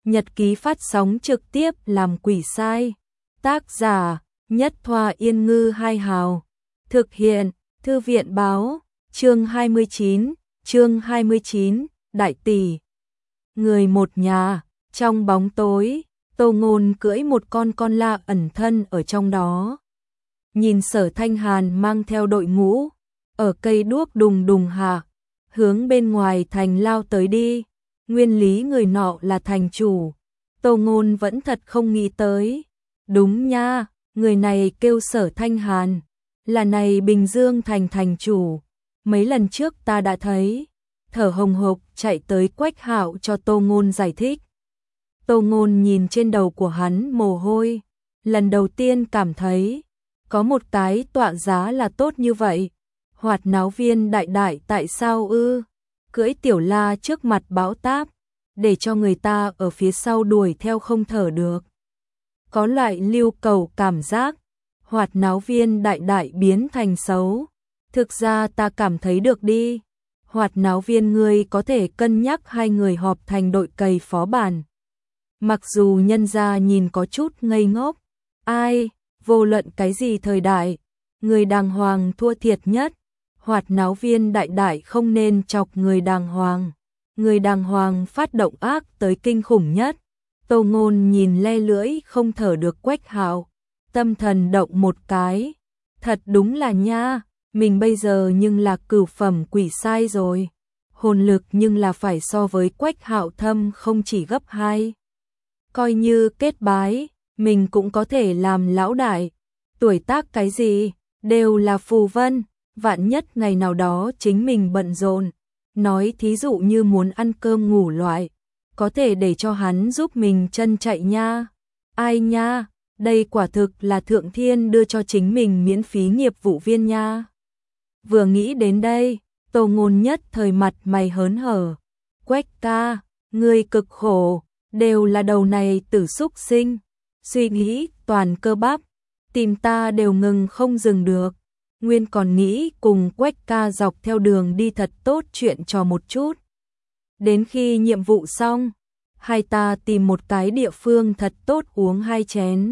Nhật ký phát sóng trực tiếp làm quỷ sai. Tác giả Nhất Thoa Yên Ngư Hai Hào. Thực hiện Thư viện Báo. Chương 29, Đại tỷ. Người một nhà. Trong bóng tối, Tô Ngôn cưỡi một con la ẩn thân ở trong đó. Nhìn Sở Thanh Hàn mang theo đội ngũ, ở cây đuốc đùng đùng hạ, hướng bên ngoài thành lao tới đi. Nguyên lý người nọ là thành chủ. Tô Ngôn vẫn thật không nghĩ tới. Đúng nha, người này kêu Sở Thanh Hàn, là này Bình Dương thành thành chủ. Mấy lần trước ta đã thấy. Thở hồng hộc chạy tới Quách Hạo cho Tô Ngôn giải thích. Tô Ngôn nhìn trên đầu của hắn mồ hôi, lần đầu tiên cảm thấy có một cái tọa giá là tốt như vậy. Hoạt náo viên đại đại tại sao ư? Cưỡi tiểu la trước mặt bão táp, để cho người ta ở phía sau đuổi theo không thở được. Có loại lưu cầu cảm giác, hoạt náo viên đại đại biến thành xấu. Thực ra ta cảm thấy được đi. Hoạt náo viên ngươi có thể cân nhắc hai người họp thành đội cày phó bản. Mặc dù nhân gia nhìn có chút ngây ngốc, ai, vô luận cái gì thời đại, người đàng hoàng thua thiệt nhất. Hoạt náo viên đại đại không nên chọc người đàng hoàng. Người đàng hoàng phát động ác tới kinh khủng nhất. Tô Ngôn nhìn le lưỡi không thở được Quách Hạo, tâm thần động một cái. Thật đúng là nha, mình bây giờ nhưng là cửu phẩm quỷ sai rồi. Hồn lực nhưng là phải so với Quách Hạo thâm không chỉ gấp 2. Coi như kết bái, mình cũng có thể làm lão đại. Tuổi tác cái gì, đều là phù vân. Vạn nhất ngày nào đó chính mình bận rộn, nói thí dụ như muốn ăn cơm ngủ loại, có thể để cho hắn giúp mình chân chạy nha. Ai nha, đây quả thực là thượng thiên đưa cho chính mình miễn phí nghiệp vụ viên nha. Vừa nghĩ đến đây, Tô Ngôn nhất thời mặt mày hớn hở. Quách ca, ngươi cực khổ, đều là đầu này tử xúc sinh. Suy nghĩ toàn cơ bắp, tìm ta đều ngừng không dừng được. Nguyên còn nghĩ cùng Quách ca dọc theo đường đi thật tốt chuyện trò một chút. Đến khi nhiệm vụ xong, hai ta tìm một cái địa phương thật tốt uống 2 chén.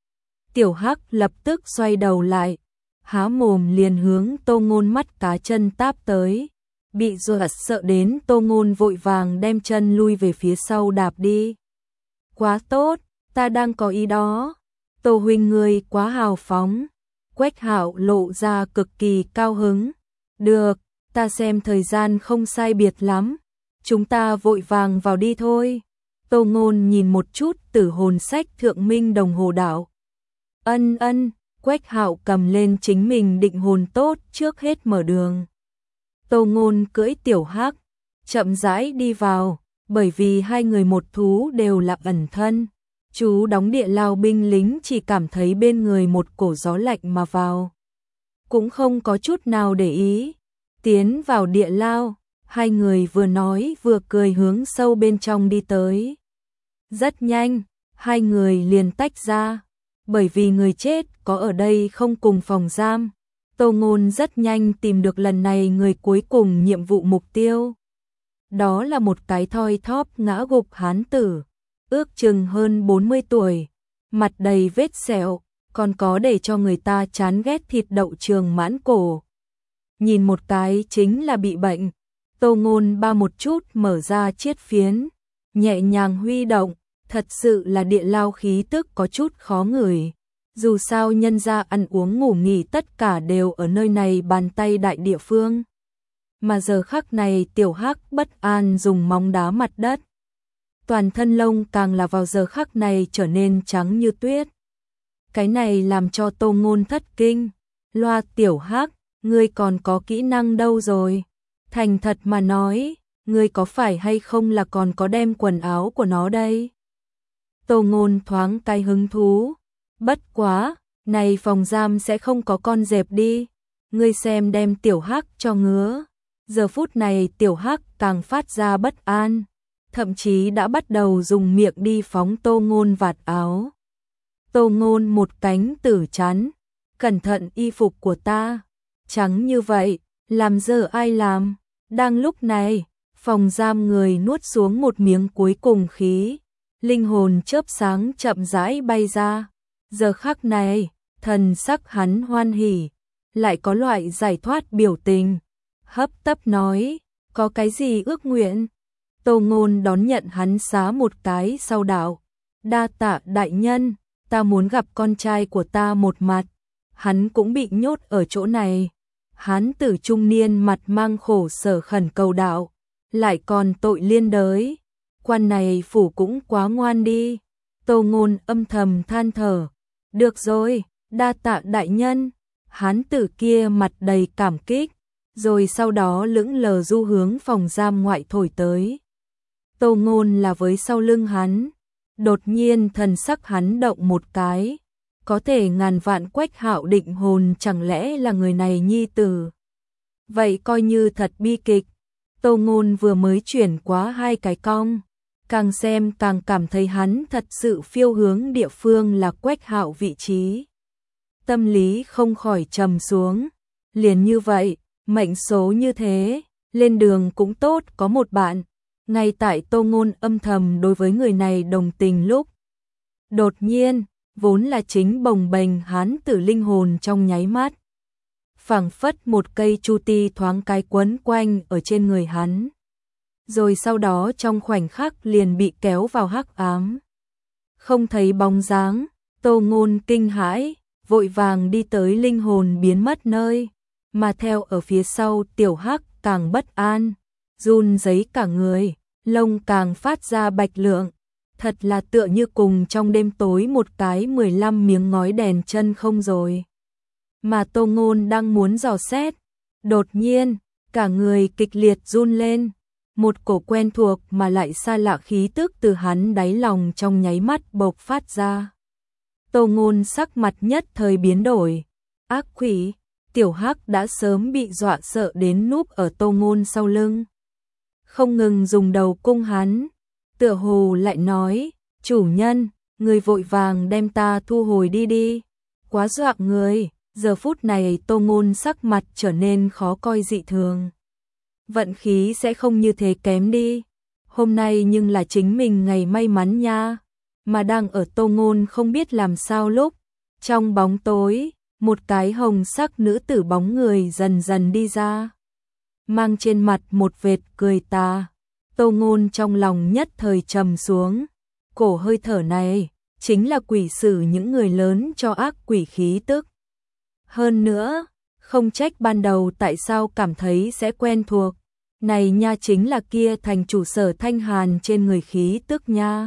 Tiểu Hắc lập tức xoay đầu lại, há mồm liền hướng Tô Ngôn mắt cá chân táp tới. Bị dọa sợ đến Tô Ngôn vội vàng đem chân lui về phía sau đạp đi. Quá tốt, ta đang có ý đó. Tô huynh ngươi quá hào phóng. Quách Hạo lộ ra cực kỳ cao hứng. Được, ta xem thời gian không sai biệt lắm. Chúng ta vội vàng vào đi thôi. Tô Ngôn nhìn một chút Tử Hồn Sách Thượng Minh Đồng Hồ Đảo. Ân, Quách Hạo cầm lên chính mình định hồn tốt trước hết mở đường. Tô Ngôn cưỡi Tiểu Hắc, chậm rãi đi vào, bởi vì hai người một thú đều là ẩn thân. Chú đóng địa lao binh lính chỉ cảm thấy bên người một cổ gió lạnh mà vào. Cũng không có chút nào để ý. Tiến vào địa lao, hai người vừa nói vừa cười hướng sâu bên trong đi tới. Rất nhanh, hai người liền tách ra. Bởi vì người chết có ở đây không cùng phòng giam. Tô Ngôn rất nhanh tìm được lần này người cuối cùng nhiệm vụ mục tiêu. Đó là một cái thoi thóp ngã gục hán tử. Ước chừng hơn 40 tuổi, mặt đầy vết sẹo, còn có để cho người ta chán ghét thịt đậu trường mãn cổ. Nhìn một cái chính là bị bệnh. Tô Ngôn ba một chút mở ra chiết phiến, nhẹ nhàng huy động, thật sự là địa lao khí tức có chút khó ngửi. Dù sao nhân gia ăn uống ngủ nghỉ tất cả đều ở nơi này bàn tay đại địa phương. Mà giờ khắc này Tiểu Hắc bất an dùng móng đá mặt đất. Toàn thân lông càng là vào giờ khắc này trở nên trắng như tuyết. Cái này làm cho Tô Ngôn thất kinh. Loa Tiểu Hắc, ngươi còn có kỹ năng đâu rồi? Thành thật mà nói, ngươi có phải hay không là còn có đem quần áo của nó đây? Tô Ngôn thoáng cái hứng thú. Bất quá, này phòng giam sẽ không có con dẹp đi. Ngươi xem đem Tiểu Hắc cho ngứa. Giờ phút này Tiểu Hắc càng phát ra bất an. Thậm chí đã bắt đầu dùng miệng đi phóng Tô Ngôn vạt áo. Tô Ngôn một cánh tử chắn. Cẩn thận y phục của ta. Trắng như vậy, làm dơ ai làm? Đang lúc này, phòng giam người nuốt xuống một miếng cuối cùng khí. linh hồn chớp sáng chậm rãi bay ra. Giờ khắc này, thần sắc hắn hoan hỉ, lại có loại giải thoát biểu tình. Hấp tấp nói, có cái gì ước nguyện? Tô Ngôn đón nhận hắn xá một cái sau đạo. Đa tạ đại nhân, ta muốn gặp con trai của ta một mặt. Hắn cũng bị nhốt ở chỗ này. Hán tử trung niên mặt mang khổ sở khẩn cầu đạo, lại còn tội liên đới. Quan này phủ cũng quá ngoan đi. Tô Ngôn âm thầm than thở. Được rồi, đa tạ đại nhân. Hán tử kia mặt đầy cảm kích, rồi sau đó lững lờ du hướng phòng giam ngoại thổi tới. Tô Ngôn là với sau lưng hắn. Đột nhiên thần sắc hắn động một cái. Có thể ngàn vạn Quách Hạo định hồn chẳng lẽ là người này nhi tử. Vậy coi như thật bi kịch. Tô Ngôn vừa mới chuyển quá 2 cái cong. Càng xem càng cảm thấy hắn thật sự phiêu hướng địa phương là Quách Hạo vị trí. Tâm lý không khỏi trầm xuống. Liền như vậy, mệnh số như thế, lên đường cũng tốt có một bạn. Ngay tại Tô Ngôn âm thầm đối với người này đồng tình lúc. Đột nhiên, vốn là chính bồng bềnh hán tử linh hồn trong nháy mắt. Phảng phất một cây chu ti thoáng cái quấn quanh ở trên người hắn. Rồi sau đó trong khoảnh khắc liền bị kéo vào hắc ám. Không thấy bóng dáng, Tô Ngôn kinh hãi, vội vàng đi tới linh hồn biến mất nơi. Mà theo ở phía sau tiểu hắc càng bất an, run rẩy cả người, lông càng phát ra bạch lượng. Thật là tựa như cùng trong đêm tối một cái 15 miếng ngói đèn chân không rồi. Mà Tô Ngôn đang muốn dò xét, đột nhiên, cả người kịch liệt run lên. Một cổ quen thuộc mà lại xa lạ khí tức từ hắn đáy lòng trong nháy mắt bộc phát ra. Tô Ngôn sắc mặt nhất thời biến đổi. Ác quỷ, tiểu hắc đã sớm bị dọa sợ đến núp ở Tô Ngôn sau lưng. Không ngừng dùng đầu cung hắn. Tựa hồ lại nói, chủ nhân, người vội vàng đem ta thu hồi đi đi. Quá dọa người. Giờ phút này Tô Ngôn sắc mặt trở nên khó coi dị thường. Vận khí sẽ không như thế kém đi. Hôm nay nhưng là chính mình ngày may mắn nha. Mà đang ở Tô Ngôn không biết làm sao lúc. Trong bóng tối, một cái hồng sắc nữ tử bóng người dần dần đi ra. Mang trên mặt một vệt cười tà. Tô Ngôn trong lòng nhất thời trầm xuống. Cổ hơi thở này, chính là quỷ sử những người lớn cho ác quỷ khí tức. Hơn nữa, không trách ban đầu tại sao cảm thấy sẽ quen thuộc. Này nha chính là kia thành chủ Sở Thanh Hàn trên người khí tức nha.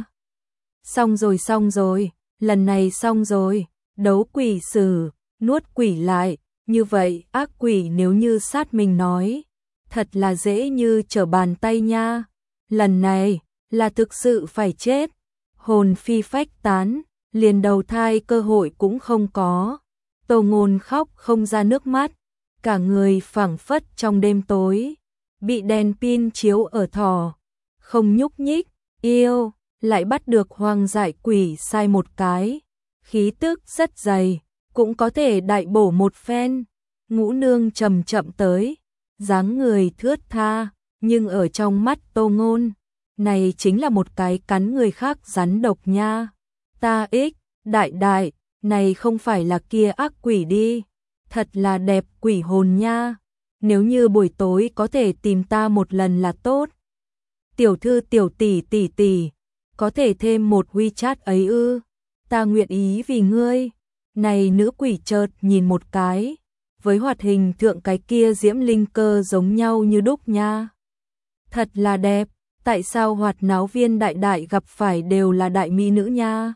Xong rồi, lần này xong rồi, đấu quỷ sử, nuốt quỷ lại, như vậy ác quỷ nếu như sát mình nói, thật là dễ như trở bàn tay nha. Lần này, là thực sự phải chết, hồn phi phách tán, liền đầu thai cơ hội cũng không có. Tô Ngôn khóc không ra nước mắt, cả người phảng phất trong đêm tối, bị đèn pin chiếu ở thò, không nhúc nhích, yêu, lại bắt được hoang dại quỷ sai một cái, khí tức rất dày, cũng có thể đại bổ một phen. Ngũ nương chậm chậm tới, dáng người thướt tha, nhưng ở trong mắt Tô Ngôn, này chính là một cái cắn người khác rắn độc nha. Ta ích, đại, này không phải là kia ác quỷ đi, thật là đẹp quỷ hồn nha. Nếu như buổi tối có thể tìm ta một lần là tốt. Tiểu thư tiểu tỷ, có thể thêm một WeChat ấy ư? Ta nguyện ý vì ngươi. Này nữ quỷ chợt nhìn một cái, với hoạt hình thượng cái kia diễm linh cơ giống nhau như đúc nha. Thật là đẹp, tại sao hoạt náo viên đại gặp phải đều là đại mỹ nữ nha?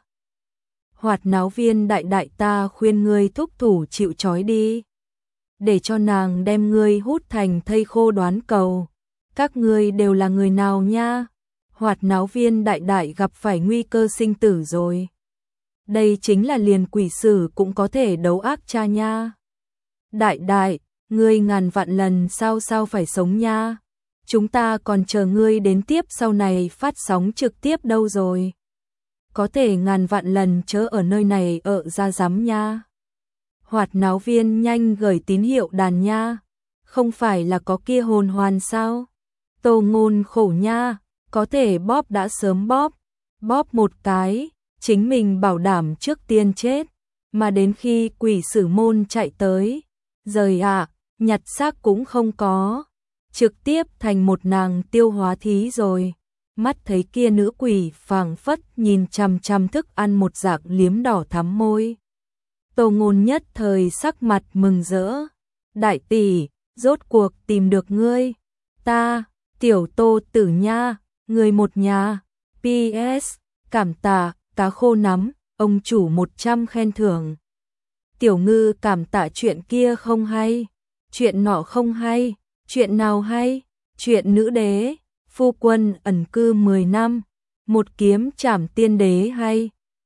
Hoạt náo viên đại ta khuyên ngươi thúc thủ chịu trói đi. Để cho nàng đem ngươi hút thành thây khô đoán cầu. Các ngươi đều là người nào nha? Hoạt náo viên đại gặp phải nguy cơ sinh tử rồi. Đây chính là liền quỷ sử cũng có thể đấu ác cha nha. Đại, ngươi ngàn vạn lần sao phải sống nha. Chúng ta còn chờ ngươi đến tiếp sau này phát sóng trực tiếp đâu rồi. Có thể ngàn vạn lần chớ ở nơi này ở ra dám nha. Hoạt náo viên nhanh gửi tín hiệu đàn nha. Không phải là có kia hồn hoàn sao? Tô Ngôn khổ nha, có thể bóp đã sớm bóp. bóp một cái, chính mình bảo đảm trước tiên chết, mà đến khi quỷ sử môn chạy tới, rời ạ, nhặt xác cũng không có, trực tiếp thành một nàng tiêu hóa thí rồi. Mắt thấy kia nữ quỷ phảng phất nhìn chằm chằm thức ăn một dạng liếm đỏ thắm môi. Tô Ngôn nhất thời sắc mặt mừng rỡ. Đại tỷ, rốt cuộc tìm được ngươi. Ta, tiểu Tô tử nha, người một nhà. PS, cảm tạ, cá khô nắm, ông chủ 100 khen thưởng. Tiểu Ngư cảm tạ chuyện kia không hay. Chuyện nọ không hay. Chuyện nào hay? Chuyện nữ đế, phu quân ẩn cư 10 năm, một kiếm trảm tiên đế hay.